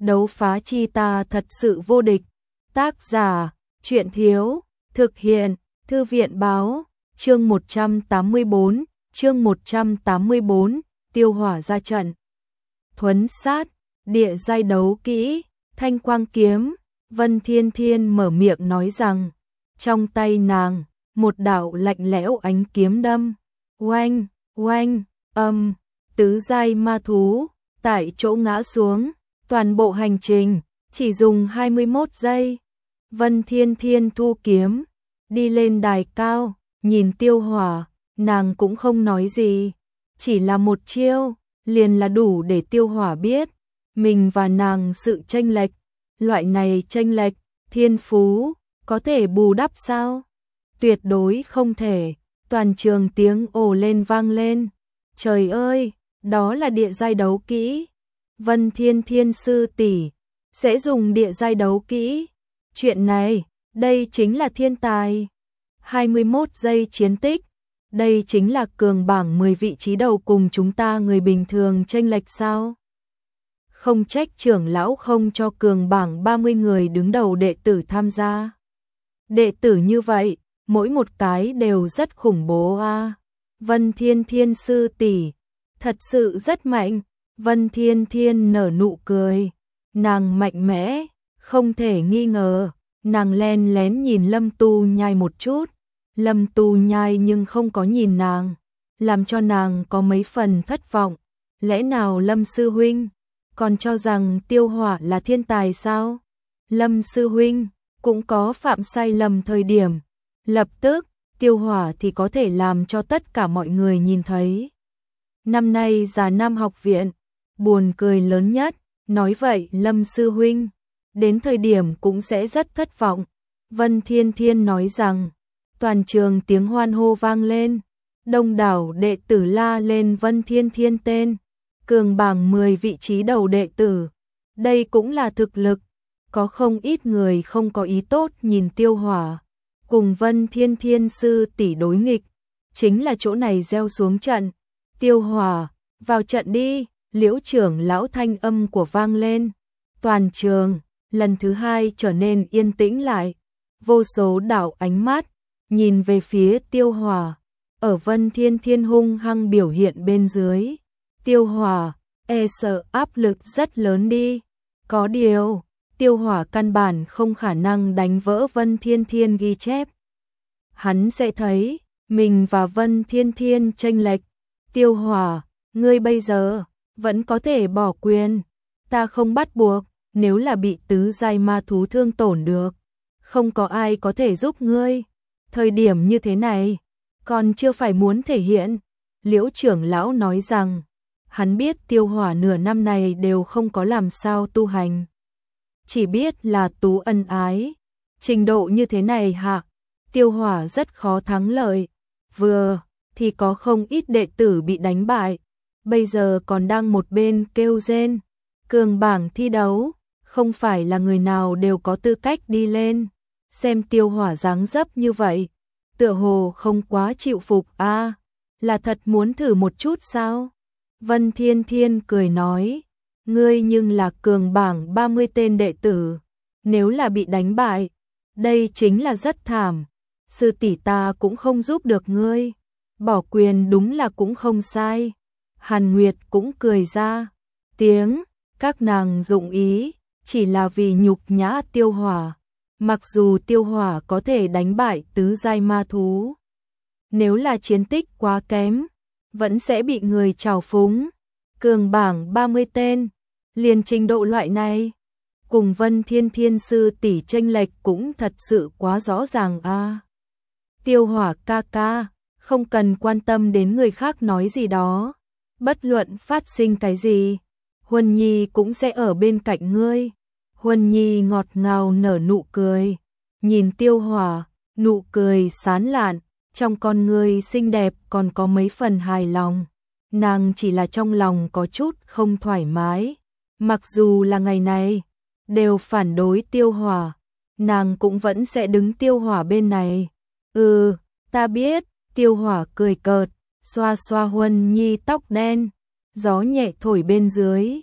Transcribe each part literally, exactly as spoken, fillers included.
đấu phá chi ta thật sự vô địch. Tác giả, truyện thiếu, thực hiện, thư viện báo, chương một trăm tám mươi bốn, chương một trăm tám mươi bốn, tiêu hỏa ra trận. Thuấn sát, địa giai đấu kỹ, thanh quang kiếm, Vân Thiên Thiên mở miệng nói rằng, trong tay nàng, một đạo lạnh lẽo ánh kiếm đâm, oanh, oanh, âm, tứ giai ma thú, tại chỗ ngã xuống, toàn bộ hành trình, chỉ dùng hai mươi mốt giây. Vân Thiên Thiên thu kiếm, đi lên đài cao, nhìn tiêu hỏa, nàng cũng không nói gì, chỉ là một chiêu, liền là đủ để tiêu hỏa biết, mình và nàng sự chênh lệch, loại này chênh lệch, thiên phú, có thể bù đắp sao? Tuyệt đối không thể, toàn trường tiếng ồ lên vang lên, trời ơi, đó là địa giai đấu kỹ, Vân Thiên Thiên sư tỷ sẽ dùng địa giai đấu kỹ, chuyện này, đây chính là thiên tài, hai mươi mốt giây chiến tích, đây chính là cường bảng mười vị trí đầu cùng chúng ta người bình thường chênh lệch sao? Không trách trưởng lão không cho cường bảng ba mươi người đứng đầu đệ tử tham gia. Đệ tử như vậy, mỗi một cái đều rất khủng bố a. À. Vân Thiên Thiên sư tỷ, thật sự rất mạnh. Vân Thiên Thiên nở nụ cười, nàng mạnh mẽ, không thể nghi ngờ. Nàng len lén nhìn Lâm Tu Nhai một chút, Lâm Tu Nhai nhưng không có nhìn nàng, làm cho nàng có mấy phần thất vọng. Lẽ nào Lâm sư huynh còn cho rằng tiêu hỏa là thiên tài sao? Lâm sư huynh cũng có phạm sai lầm thời điểm. Lập tức, tiêu hỏa thì có thể làm cho tất cả mọi người nhìn thấy. Năm nay Già Nam học viện, buồn cười lớn nhất, nói vậy Lâm sư huynh, đến thời điểm cũng sẽ rất thất vọng. Vân Thiên Thiên nói rằng, toàn trường tiếng hoan hô vang lên, đông đảo đệ tử la lên Vân Thiên Thiên tên. Cường bảng mười vị trí đầu đệ tử, đây cũng là thực lực, có không ít người không có ý tốt nhìn tiêu hỏa, cùng Vân Thiên Thiên sư tỷ đối nghịch, chính là chỗ này gieo xuống trận, tiêu hỏa, vào trận đi, Liễu trưởng lão thanh âm của vang lên, toàn trường, lần thứ hai trở nên yên tĩnh lại, vô số đạo ánh mắt, nhìn về phía tiêu hỏa, ở Vân Thiên Thiên hung hăng biểu hiện bên dưới. Tiêu hỏa, e sợ áp lực rất lớn đi. Có điều, tiêu hỏa căn bản không khả năng đánh vỡ Vân Thiên Thiên ghi chép. Hắn sẽ thấy, mình và Vân Thiên Thiên chênh lệch. Tiêu hỏa, ngươi bây giờ, vẫn có thể bỏ quyền. Ta không bắt buộc, nếu là bị tứ giai ma thú thương tổn được. Không có ai có thể giúp ngươi. Thời điểm như thế này, còn chưa phải muốn thể hiện. Liễu trưởng lão nói rằng, hắn biết tiêu hỏa nửa năm này đều không có làm sao tu hành. Chỉ biết là tú ân ái. Trình độ như thế này hả? Tiêu hỏa rất khó thắng lợi. Vừa, thì có không ít đệ tử bị đánh bại. Bây giờ còn đang một bên kêu rên. Cường bảng thi đấu, không phải là người nào đều có tư cách đi lên. Xem tiêu hỏa dáng dấp như vậy. Tựa hồ không quá chịu phục a à, là thật muốn thử một chút sao? Vân Thiên Thiên cười nói, ngươi nhưng là cường bảng ba mươi tên đệ tử, nếu là bị đánh bại, đây chính là rất thảm, sư tỷ ta cũng không giúp được ngươi, bỏ quyền đúng là cũng không sai. Hàn Nguyệt cũng cười ra, tiếng, các nàng dụng ý, chỉ là vì nhục nhã tiêu hỏa, mặc dù tiêu hỏa có thể đánh bại tứ giai ma thú, nếu là chiến tích quá kém, vẫn sẽ bị người trào phúng. Cường bảng ba mươi tên, liền trình độ loại này, cùng Vân Thiên Thiên sư tỷ chênh lệch cũng thật sự quá rõ ràng a. À. Tiêu hỏa ca ca, không cần quan tâm đến người khác nói gì đó, bất luận phát sinh cái gì, Huân Nhi cũng sẽ ở bên cạnh ngươi. Huân Nhi ngọt ngào nở nụ cười, nhìn tiêu hỏa, nụ cười sán lạn. Trong con người xinh đẹp còn có mấy phần hài lòng, nàng chỉ là trong lòng có chút không thoải mái, mặc dù là ngày này, đều phản đối tiêu hỏa, nàng cũng vẫn sẽ đứng tiêu hỏa bên này. Ừ, ta biết, tiêu hỏa cười cợt, xoa xoa Huân Nhi tóc đen, gió nhẹ thổi bên dưới,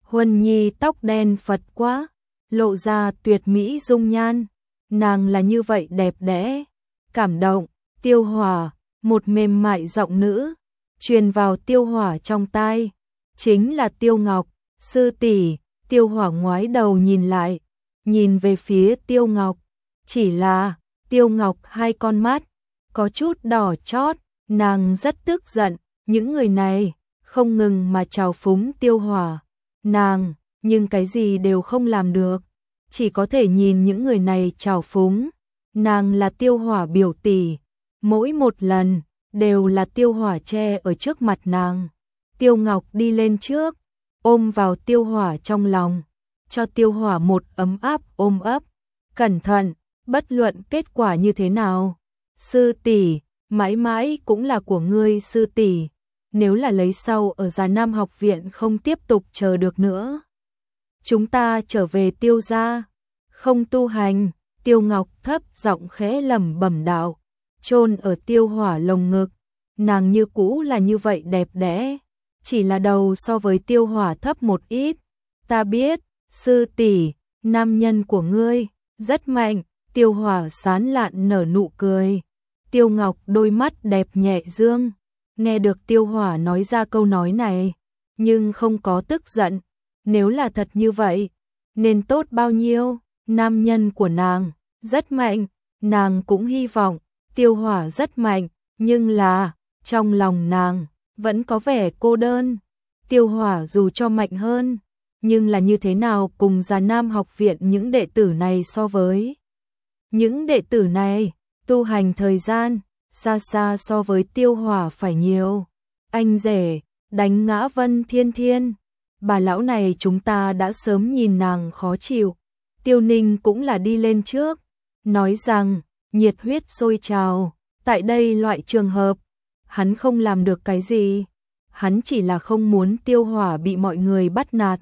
Huân Nhi tóc đen phật quá, lộ ra tuyệt mỹ dung nhan, nàng là như vậy đẹp đẽ, cảm động. Tiêu Hỏa, một mềm mại giọng nữ truyền vào Tiêu Hỏa trong tai, chính là Tiêu Ngọc. Sư tỷ. Tiêu Hỏa ngoái đầu nhìn lại, nhìn về phía Tiêu Ngọc, chỉ là Tiêu Ngọc hai con mắt có chút đỏ chót, nàng rất tức giận, những người này không ngừng mà trào phúng Tiêu Hỏa, nàng nhưng cái gì đều không làm được, chỉ có thể nhìn những người này trào phúng. Nàng là Tiêu Hỏa biểu tỷ, mỗi một lần đều là Tiêu Hỏa che ở trước mặt nàng. Tiêu Ngọc đi lên trước, ôm vào Tiêu Hỏa trong lòng, cho Tiêu Hỏa một ấm áp ôm ấp. Cẩn thận, bất luận kết quả như thế nào, sư tỷ mãi mãi cũng là của ngươi sư tỷ. Nếu là lấy sau ở Già Nam học viện không tiếp tục chờ được nữa, chúng ta trở về Tiêu gia, không tu hành. Tiêu Ngọc thấp giọng khẽ lẩm bẩm đạo, chôn ở Tiêu Hỏa lồng ngực, nàng như cũ là như vậy đẹp đẽ, chỉ là đầu so với Tiêu Hỏa thấp một ít. Ta biết, sư tỷ, nam nhân của ngươi rất mạnh. Tiêu Hỏa sán lạn nở nụ cười. Tiêu Ngọc đôi mắt đẹp nhẹ dương, nghe được Tiêu Hỏa nói ra câu nói này, nhưng không có tức giận. Nếu là thật như vậy, nên tốt bao nhiêu. Nam nhân của nàng rất mạnh, nàng cũng hy vọng Tiêu Hỏa rất mạnh, nhưng là trong lòng nàng vẫn có vẻ cô đơn. Tiêu Hỏa dù cho mạnh hơn, nhưng là như thế nào cùng Già Nam học viện những đệ tử này so với. Những đệ tử này tu hành thời gian xa xa so với Tiêu Hỏa phải nhiều. Anh rể đánh ngã Vân Thiên Thiên, bà lão này chúng ta đã sớm nhìn nàng khó chịu. Tiêu Ninh cũng là đi lên trước, nói rằng nhiệt huyết sôi trào, tại đây loại trường hợp, hắn không làm được cái gì, hắn chỉ là không muốn Tiêu Hỏa bị mọi người bắt nạt.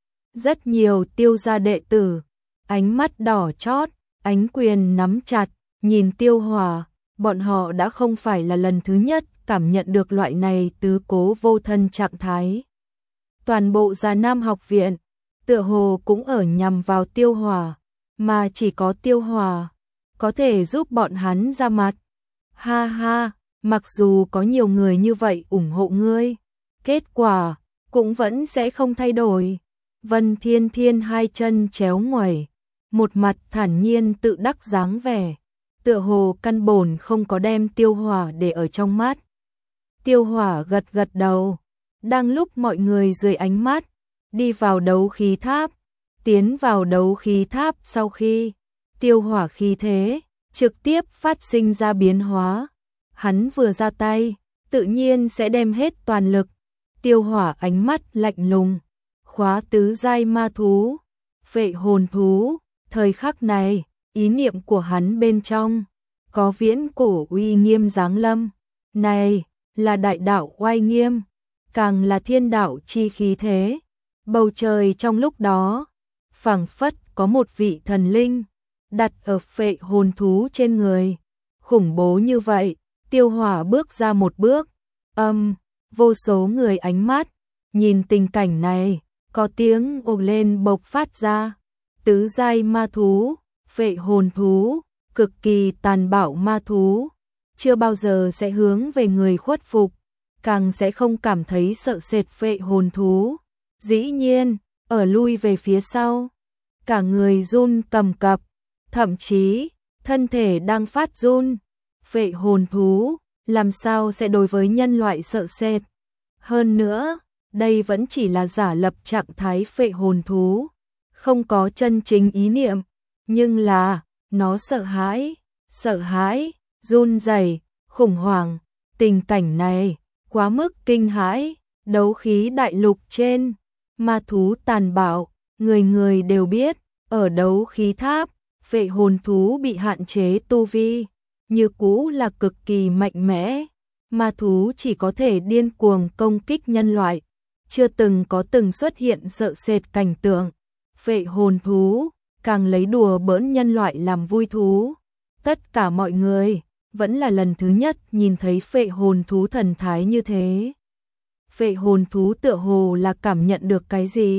Rất nhiều Tiêu gia đệ tử, ánh mắt đỏ chót, ánh quyền nắm chặt, nhìn Tiêu Hỏa, bọn họ đã không phải là lần thứ nhất cảm nhận được loại này tứ cố vô thân trạng thái. Toàn bộ Già Nam học viện tựa hồ cũng ở nhằm vào Tiêu Hỏa, mà chỉ có Tiêu Hỏa có thể giúp bọn hắn ra mặt. Ha ha, mặc dù có nhiều người như vậy ủng hộ ngươi, kết quả cũng vẫn sẽ không thay đổi. Vân Thiên Thiên hai chân chéo ngoẩy, một mặt thản nhiên tự đắc dáng vẻ, tựa hồ căn bổn không có đem Tiêu Hỏa để ở trong mắt. Tiêu Hỏa gật gật đầu, đang lúc mọi người rời ánh mắt đi vào đấu khí tháp, tiến vào đấu khí tháp sau khi Tiêu Hỏa khí thế trực tiếp phát sinh ra biến hóa, hắn vừa ra tay, tự nhiên sẽ đem hết toàn lực. Tiêu Hỏa ánh mắt lạnh lùng, khóa tứ giai ma thú, phệ hồn thú, thời khắc này, ý niệm của hắn bên trong có viễn cổ uy nghiêm giáng lâm, này là đại đạo oai nghiêm, càng là thiên đạo chi khí thế. Bầu trời trong lúc đó, phảng phất có một vị thần linh đặt ở phệ hồn thú trên người, khủng bố như vậy. Tiêu Hỏa bước ra một bước, âm, vô số người ánh mắt nhìn tình cảnh này, có tiếng ồ lên bộc phát ra. Tứ giai ma thú, phệ hồn thú, cực kỳ tàn bạo ma thú, chưa bao giờ sẽ hướng về người khuất phục, càng sẽ không cảm thấy sợ sệt. Phệ hồn thú dĩ nhiên ở lui về phía sau, cả người run cầm cập, thậm chí thân thể đang phát run. Phệ hồn thú làm sao sẽ đối với nhân loại sợ sệt? Hơn nữa, đây vẫn chỉ là giả lập trạng thái phệ hồn thú, không có chân chính ý niệm, nhưng là nó sợ hãi, sợ hãi, run rẩy, khủng hoảng. Tình cảnh này quá mức kinh hãi. Đấu khí đại lục trên, ma thú tàn bạo, người người đều biết. Ở đấu khí tháp, phệ hồn thú bị hạn chế tu vi, như cũ là cực kỳ mạnh mẽ. Ma thú chỉ có thể điên cuồng công kích nhân loại, chưa từng có từng xuất hiện sợ sệt cảnh tượng. Phệ hồn thú càng lấy đùa bỡn nhân loại làm vui thú. Tất cả mọi người vẫn là lần thứ nhất nhìn thấy phệ hồn thú thần thái như thế. Phệ hồn thú tựa hồ là cảm nhận được cái gì,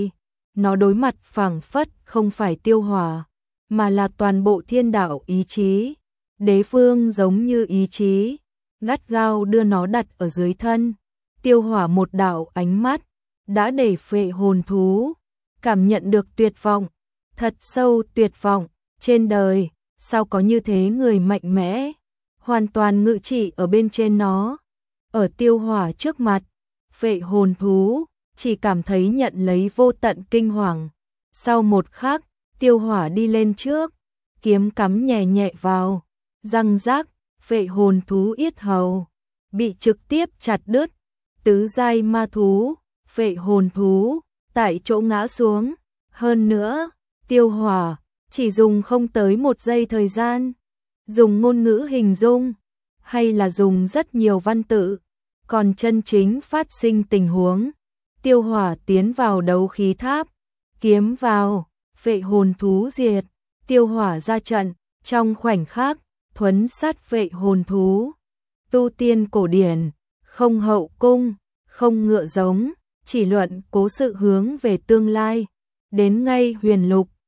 nó đối mặt phảng phất không phải Tiêu Hỏa, mà là toàn bộ thiên đạo ý chí. Đế vương giống như ý chí, gắt gao đưa nó đặt ở dưới thân. Tiêu Hỏa một đạo ánh mắt, đã để phệ hồn thú cảm nhận được tuyệt vọng, thật sâu tuyệt vọng. Trên đời, sao có như thế người mạnh mẽ, hoàn toàn ngự trị ở bên trên nó. Ở Tiêu Hỏa trước mặt, phệ hồn thú chỉ cảm thấy nhận lấy vô tận kinh hoàng. Sau một khắc, Tiêu Hỏa đi lên trước, kiếm cắm nhẹ nhẹ vào, răng rác, phệ hồn thú yết hầu bị trực tiếp chặt đứt. Tứ giai ma thú, phệ hồn thú tại chỗ ngã xuống. Hơn nữa, Tiêu Hỏa chỉ dùng không tới một giây thời gian, dùng ngôn ngữ hình dung, hay là dùng rất nhiều văn tự, còn chân chính phát sinh tình huống. Tiêu Hỏa tiến vào đấu khí tháp, kiếm vào, phệ hồn thú diệt. Tiêu Hỏa ra trận, trong khoảnh khắc, thuấn sát phệ hồn thú. Tu tiên cổ điển, không hậu cung, không ngựa giống, chỉ luận cố sự hướng về tương lai. Đến ngay huyền lục,